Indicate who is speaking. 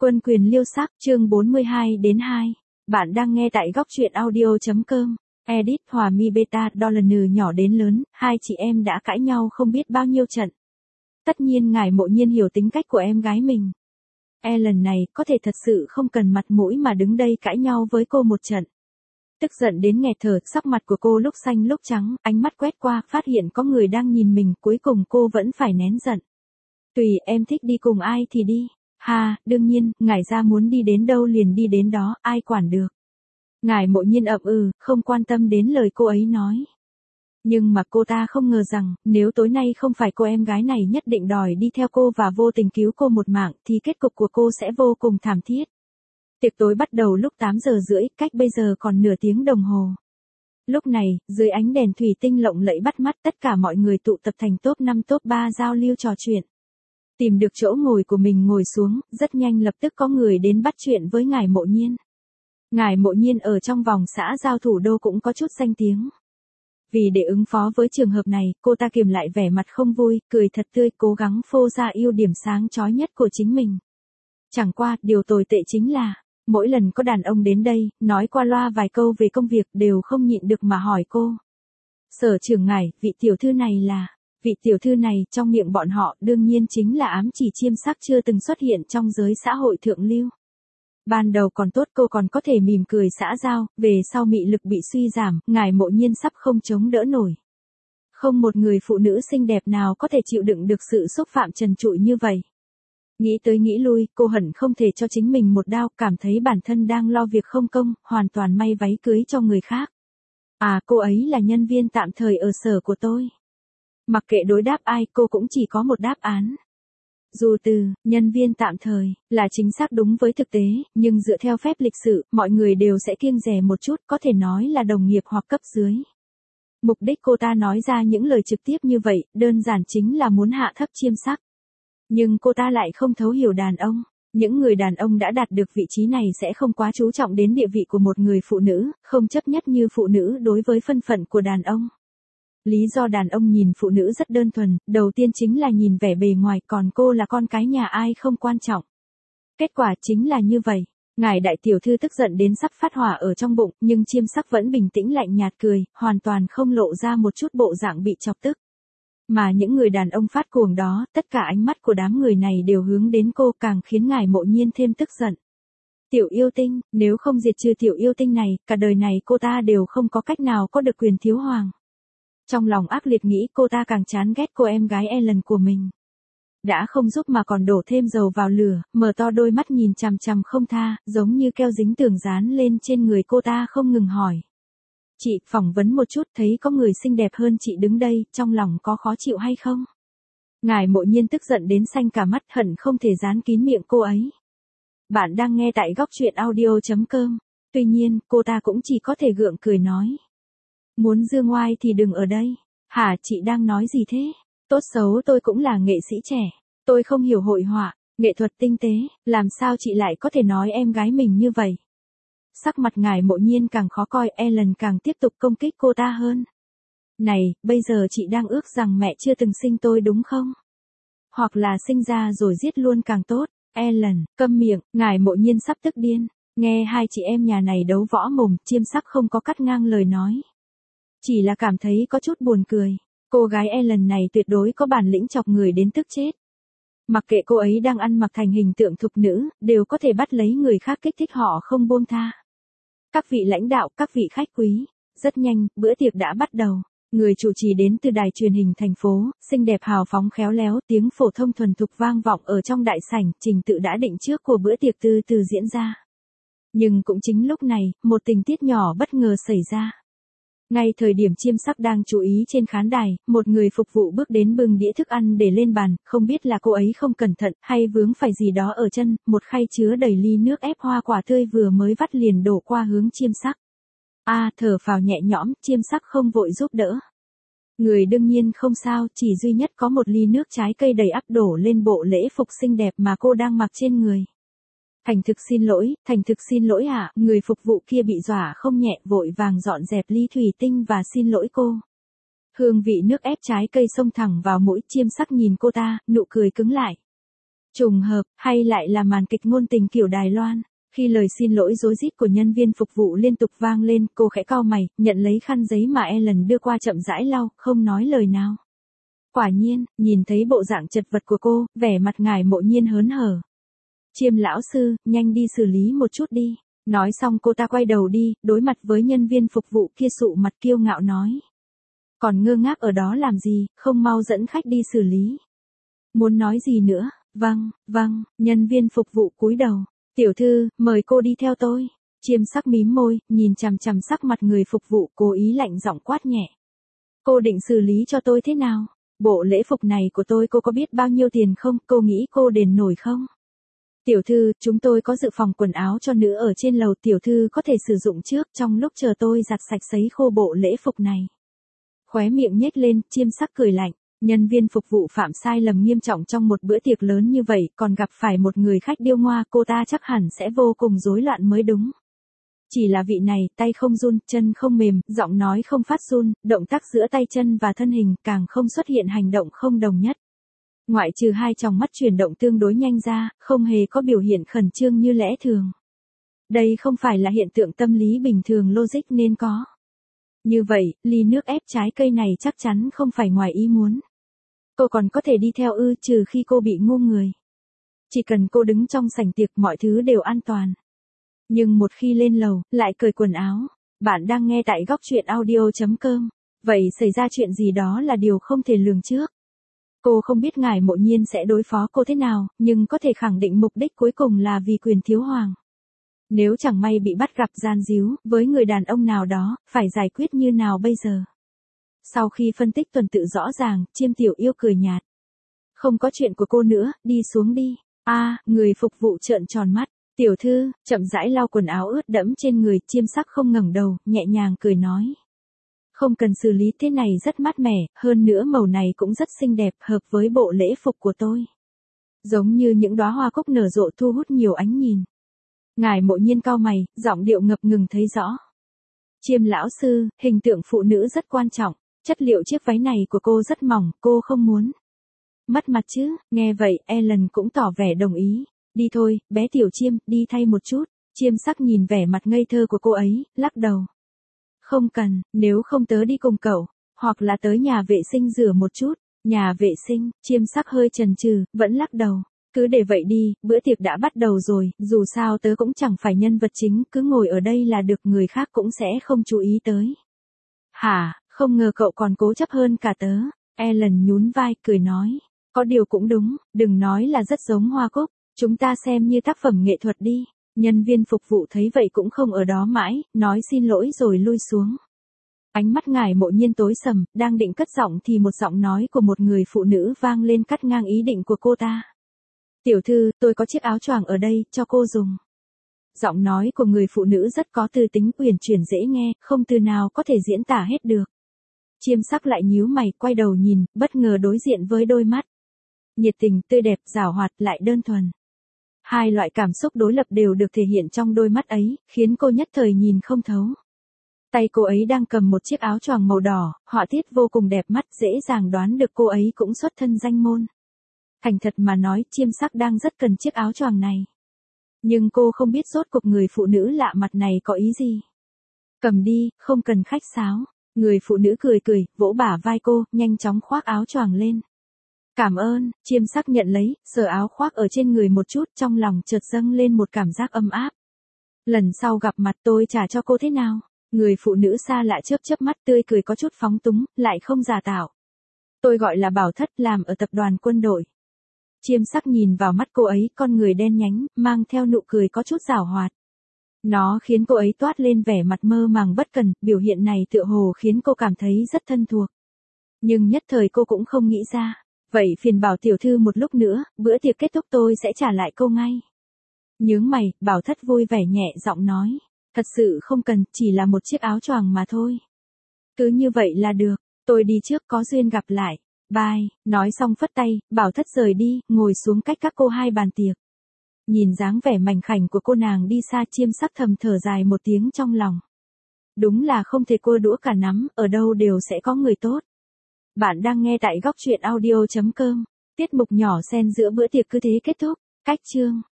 Speaker 1: Quân quyền liêu sắc, chương 42-2. Bạn đang nghe tại góc truyện audio.com. Edit Hòa Mi Beta Dollar nhỏ đến lớn, hai chị em đã cãi nhau không biết bao nhiêu trận. Tất nhiên ngài Mộ Nhiên hiểu tính cách của em gái mình. Lần này có thể thật sự không cần mặt mũi mà đứng đây cãi nhau với cô một trận. Tức giận đến nghẹt thở, sắc mặt của cô lúc xanh lúc trắng, ánh mắt quét qua, phát hiện có người đang nhìn mình, cuối cùng cô vẫn phải nén giận. Tùy em thích đi cùng ai thì đi. Ha, đương nhiên, ngài ra muốn đi đến đâu liền đi đến đó, ai quản được. Ngài Mộ Nhiên ậm ừ, không quan tâm đến lời cô ấy nói. Nhưng mà cô ta không ngờ rằng, nếu tối nay không phải cô em gái này nhất định đòi đi theo cô và vô tình cứu cô một mạng, thì kết cục của cô sẽ vô cùng thảm thiết. Tiệc tối bắt đầu lúc 8 giờ rưỡi, cách bây giờ còn nửa tiếng đồng hồ. Lúc này, dưới ánh đèn thủy tinh lộng lẫy bắt mắt, tất cả mọi người tụ tập thành top 5 top 3 giao lưu trò chuyện. Tìm được chỗ ngồi của mình ngồi xuống, rất nhanh lập tức có người đến bắt chuyện với ngài Mộ Nhiên. Ngài Mộ Nhiên ở trong vòng xã giao thủ đô cũng có chút danh tiếng. Vì để ứng phó với trường hợp này, cô ta kiềm lại vẻ mặt không vui, cười thật tươi, cố gắng phô ra ưu điểm sáng chói nhất của chính mình. Chẳng qua, điều tồi tệ chính là, mỗi lần có đàn ông đến đây, nói qua loa vài câu về công việc đều không nhịn được mà hỏi cô. Sở trưởng ngài, vị tiểu thư này là... Vị tiểu thư này, trong miệng bọn họ, đương nhiên chính là ám chỉ chiêm sắc chưa từng xuất hiện trong giới xã hội thượng lưu. Ban đầu còn tốt cô còn có thể mỉm cười xã giao, về sau mị lực bị suy giảm, ngài Mộ Nhiên sắp không chống đỡ nổi. Không một người phụ nữ xinh đẹp nào có thể chịu đựng được sự xúc phạm trần trụi như vậy. Nghĩ tới nghĩ lui, cô hận không thể cho chính mình một đao, cảm thấy bản thân đang lo việc không công, hoàn toàn may váy cưới cho người khác. À, cô ấy là nhân viên tạm thời ở sở của tôi. Mặc kệ đối đáp ai, cô cũng chỉ có một đáp án. Dù từ, nhân viên tạm thời, là chính xác đúng với thực tế, nhưng dựa theo phép lịch sự, mọi người đều sẽ kiêng dè một chút, có thể nói là đồng nghiệp hoặc cấp dưới. Mục đích cô ta nói ra những lời trực tiếp như vậy, đơn giản chính là muốn hạ thấp chiêm sắc. Nhưng cô ta lại không thấu hiểu đàn ông. Những người đàn ông đã đạt được vị trí này sẽ không quá chú trọng đến địa vị của một người phụ nữ, không chấp nhất như phụ nữ đối với thân phận của đàn ông. Lý do đàn ông nhìn phụ nữ rất đơn thuần, đầu tiên chính là nhìn vẻ bề ngoài, còn cô là con cái nhà ai không quan trọng. Kết quả chính là như vậy. Ngài đại tiểu thư tức giận đến sắp phát hỏa ở trong bụng, nhưng chiêm sắc vẫn bình tĩnh lạnh nhạt cười, hoàn toàn không lộ ra một chút bộ dạng bị chọc tức. Mà những người đàn ông phát cuồng đó, tất cả ánh mắt của đám người này đều hướng đến cô, càng khiến ngài Mộ Nhiên thêm tức giận. Tiểu yêu tinh, nếu không diệt trừ tiểu yêu tinh này, cả đời này cô ta đều không có cách nào có được quyền thiếu hoàng. Trong lòng ác liệt nghĩ, cô ta càng chán ghét cô em gái Ellen của mình. Đã không giúp mà còn đổ thêm dầu vào lửa, mở to đôi mắt nhìn chằm chằm không tha, giống như keo dính tường dán lên trên người cô ta không ngừng hỏi. Chị, phỏng vấn một chút, thấy có người xinh đẹp hơn chị đứng đây, trong lòng có khó chịu hay không? Ngài Mộ Nhiên tức giận đến xanh cả mắt, hận không thể dán kín miệng cô ấy. Bạn đang nghe tại góc truyện audio.com. Tuy nhiên, cô ta cũng chỉ có thể gượng cười nói. Muốn dương ngoai thì đừng ở đây. Hả, chị đang nói gì thế? Tốt xấu tôi cũng là nghệ sĩ trẻ. Tôi không hiểu hội họa, nghệ thuật tinh tế, làm sao chị lại có thể nói em gái mình như vậy? Sắc mặt ngài Mộ Nhiên càng khó coi, Ellen càng tiếp tục công kích cô ta hơn. Này, bây giờ chị đang ước rằng mẹ chưa từng sinh tôi đúng không? Hoặc là sinh ra rồi giết luôn càng tốt. Ellen, câm miệng, ngài Mộ Nhiên sắp tức điên. Nghe hai chị em nhà này đấu võ mồm, chiêm sắc không có cắt ngang lời nói. Chỉ là cảm thấy có chút buồn cười. Cô gái Ellen này tuyệt đối có bản lĩnh chọc người đến tức chết. Mặc kệ cô ấy đang ăn mặc thành hình tượng thục nữ, đều có thể bắt lấy người khác kích thích họ không buông tha. Các vị lãnh đạo, các vị khách quý. Rất nhanh, bữa tiệc đã bắt đầu. Người chủ trì đến từ đài truyền hình thành phố, xinh đẹp hào phóng khéo léo, tiếng phổ thông thuần thục vang vọng ở trong đại sảnh, trình tự đã định trước của bữa tiệc từ từ diễn ra. Nhưng cũng chính lúc này, một tình tiết nhỏ bất ngờ xảy ra. Ngay thời điểm chiêm sắc đang chú ý trên khán đài, một người phục vụ bước đến bưng đĩa thức ăn để lên bàn, không biết là cô ấy không cẩn thận, hay vướng phải gì đó ở chân, một khay chứa đầy ly nước ép hoa quả tươi vừa mới vắt liền đổ qua hướng chiêm sắc. Thở phào nhẹ nhõm, chiêm sắc không vội giúp đỡ. Người đương nhiên không sao, chỉ duy nhất có một ly nước trái cây đầy ắp đổ lên bộ lễ phục xinh đẹp mà cô đang mặc trên người. Thành thực xin lỗi ạ, người phục vụ kia bị dọa không nhẹ, vội vàng dọn dẹp ly thủy tinh và xin lỗi cô. Hương vị nước ép trái cây xông thẳng vào mũi, chiêm sắc nhìn cô ta, nụ cười cứng lại. Trùng hợp, hay lại là màn kịch ngôn tình kiểu Đài Loan? Khi lời xin lỗi rối rít của nhân viên phục vụ liên tục vang lên, cô khẽ cau mày, nhận lấy khăn giấy mà Ellen đưa qua chậm rãi lau, không nói lời nào. Quả nhiên, nhìn thấy bộ dạng chật vật của cô, vẻ mặt Ngải Mộ Nhiên hớn hở. Chiêm lão sư, nhanh đi xử lý một chút đi. Nói xong cô ta quay đầu đi, đối mặt với nhân viên phục vụ kia sụ mặt kiêu ngạo nói. Còn ngơ ngác ở đó làm gì, không mau dẫn khách đi xử lý. Muốn nói gì nữa? Vâng, nhân viên phục vụ cúi đầu. Tiểu thư, mời cô đi theo tôi. Chiêm sắc mím môi, nhìn chằm chằm sắc mặt người phục vụ, cố ý lạnh giọng quát nhẹ. Cô định xử lý cho tôi thế nào? Bộ lễ phục này của tôi cô có biết bao nhiêu tiền không? Cô nghĩ cô đền nổi không? Tiểu thư, chúng tôi có dự phòng quần áo cho nữ ở trên lầu, tiểu thư có thể sử dụng trước trong lúc chờ tôi giặt sạch sấy khô bộ lễ phục này. Khóe miệng nhếch lên, Chiêm sắc cười lạnh. Nhân viên phục vụ phạm sai lầm nghiêm trọng trong một bữa tiệc lớn như vậy, còn gặp phải một người khách điêu ngoa, cô ta chắc hẳn sẽ vô cùng rối loạn mới đúng. Chỉ là vị này, tay không run, chân không mềm, giọng nói không phát run, động tác giữa tay chân và thân hình càng không xuất hiện hành động không đồng nhất. Ngoại trừ hai tròng mắt chuyển động tương đối nhanh ra, không hề có biểu hiện khẩn trương như lẽ thường. Đây không phải là hiện tượng tâm lý bình thường logic nên có. Như vậy, ly nước ép trái cây này chắc chắn không phải ngoài ý muốn. Cô còn có thể đi theo ư, trừ khi cô bị ngu người. Chỉ cần cô đứng trong sảnh tiệc mọi thứ đều an toàn. Nhưng một khi lên lầu, lại cởi quần áo. Bạn đang nghe tại góc truyện audio.com. Vậy xảy ra chuyện gì đó là điều không thể lường trước. Cô không biết Ngải Mộ Nhiên sẽ đối phó cô thế nào, nhưng có thể khẳng định mục đích cuối cùng là vì quyền thiếu hoàng. Nếu chẳng may bị bắt gặp gian díu với người đàn ông nào đó, phải giải quyết như nào bây giờ? Sau khi phân tích tuần tự rõ ràng, Chiêm Tiểu Yêu cười nhạt. Không có chuyện của cô nữa, đi xuống đi. Người phục vụ trợn tròn mắt. Tiểu thư, chậm rãi lau quần áo ướt đẫm trên người, Chiêm sắc không ngẩng đầu, nhẹ nhàng cười nói. Không cần xử lý, thế này rất mát mẻ, hơn nữa màu này cũng rất xinh đẹp, hợp với bộ lễ phục của tôi. Giống như những đóa hoa cúc nở rộ thu hút nhiều ánh nhìn. Ngải Mộ Nhiên cau mày, giọng điệu ngập ngừng thấy rõ. Chiêm lão sư, hình tượng phụ nữ rất quan trọng, chất liệu chiếc váy này của cô rất mỏng, cô không muốn mất mặt chứ? Nghe vậy, Ellen cũng tỏ vẻ đồng ý. Đi thôi, bé Tiểu Chiêm, đi thay một chút. Chiêm sắc nhìn vẻ mặt ngây thơ của cô ấy, lắc đầu. Không cần, nếu không tớ đi cùng cậu, hoặc là tới nhà vệ sinh rửa một chút. Nhà vệ sinh, Chiêm sắc hơi chần chừ, vẫn lắc đầu. Cứ để vậy đi, bữa tiệc đã bắt đầu rồi, dù sao tớ cũng chẳng phải nhân vật chính, cứ ngồi ở đây là được, người khác cũng sẽ không chú ý tới. Hả, không ngờ cậu còn cố chấp hơn cả tớ. Ellen nhún vai, cười nói. Có điều cũng đúng, đừng nói là rất giống hoa cúc, chúng ta xem như tác phẩm nghệ thuật đi. Nhân viên phục vụ thấy vậy cũng không ở đó mãi, nói xin lỗi rồi lui xuống. Ánh mắt Ngải Mộ Nhiên tối sầm, đang định cất giọng thì một giọng nói của một người phụ nữ vang lên cắt ngang ý định của cô ta. Tiểu thư, tôi có chiếc áo choàng ở đây, cho cô dùng. Giọng nói của người phụ nữ rất có tư tính uyển chuyển dễ nghe, không từ nào có thể diễn tả hết được. Chiêm sắc lại nhíu mày, quay đầu nhìn, bất ngờ đối diện với đôi mắt. Nhiệt tình, tươi đẹp, giảo hoạt, lại đơn thuần. Hai loại cảm xúc đối lập đều được thể hiện trong đôi mắt ấy, khiến cô nhất thời nhìn không thấu. Tay cô ấy đang cầm một chiếc áo choàng màu đỏ, họa tiết vô cùng đẹp mắt, dễ dàng đoán được cô ấy cũng xuất thân danh môn. Thành thật mà nói, Chiêm sắc đang rất cần chiếc áo choàng này. Nhưng cô không biết rốt cuộc người phụ nữ lạ mặt này có ý gì. Cầm đi, không cần khách sáo. Người phụ nữ cười cười, vỗ bả vai cô, nhanh chóng khoác áo choàng lên. Cảm ơn, Chiêm sắc nhận lấy, sờ áo khoác ở trên người một chút, trong lòng chợt dâng lên một cảm giác ấm áp. Lần sau gặp mặt tôi trả cho cô thế nào? Người phụ nữ xa lạ chớp chớp mắt, tươi cười có chút phóng túng, lại không giả tạo. Tôi gọi là Bảo Thất, làm ở tập đoàn quân đội. Chiêm sắc nhìn vào mắt cô ấy, con người đen nhánh, mang theo nụ cười có chút giảo hoạt. Nó khiến cô ấy toát lên vẻ mặt mơ màng bất cần, biểu hiện này tựa hồ khiến cô cảm thấy rất thân thuộc. Nhưng nhất thời cô cũng không nghĩ ra. Vậy phiền Bảo tiểu thư một lúc nữa, bữa tiệc kết thúc tôi sẽ trả lại cô ngay. Nhướng mày, Bảo Thất vui vẻ nhẹ giọng nói. Thật sự không cần, chỉ là một chiếc áo choàng mà thôi. Cứ như vậy là được, tôi đi trước, có duyên gặp lại. Bye, nói xong phất tay, Bảo Thất rời đi, ngồi xuống cách các cô hai bàn tiệc. Nhìn dáng vẻ mảnh khảnh của cô nàng đi xa, Chiêm sắc thầm thở dài một tiếng trong lòng. Đúng là không thể cua đũa cả nắm, ở đâu đều sẽ có người tốt. Bạn đang nghe tại góc truyện audio.com. Tiết mục nhỏ xen giữa bữa tiệc cứ thế kết thúc. Cách chương.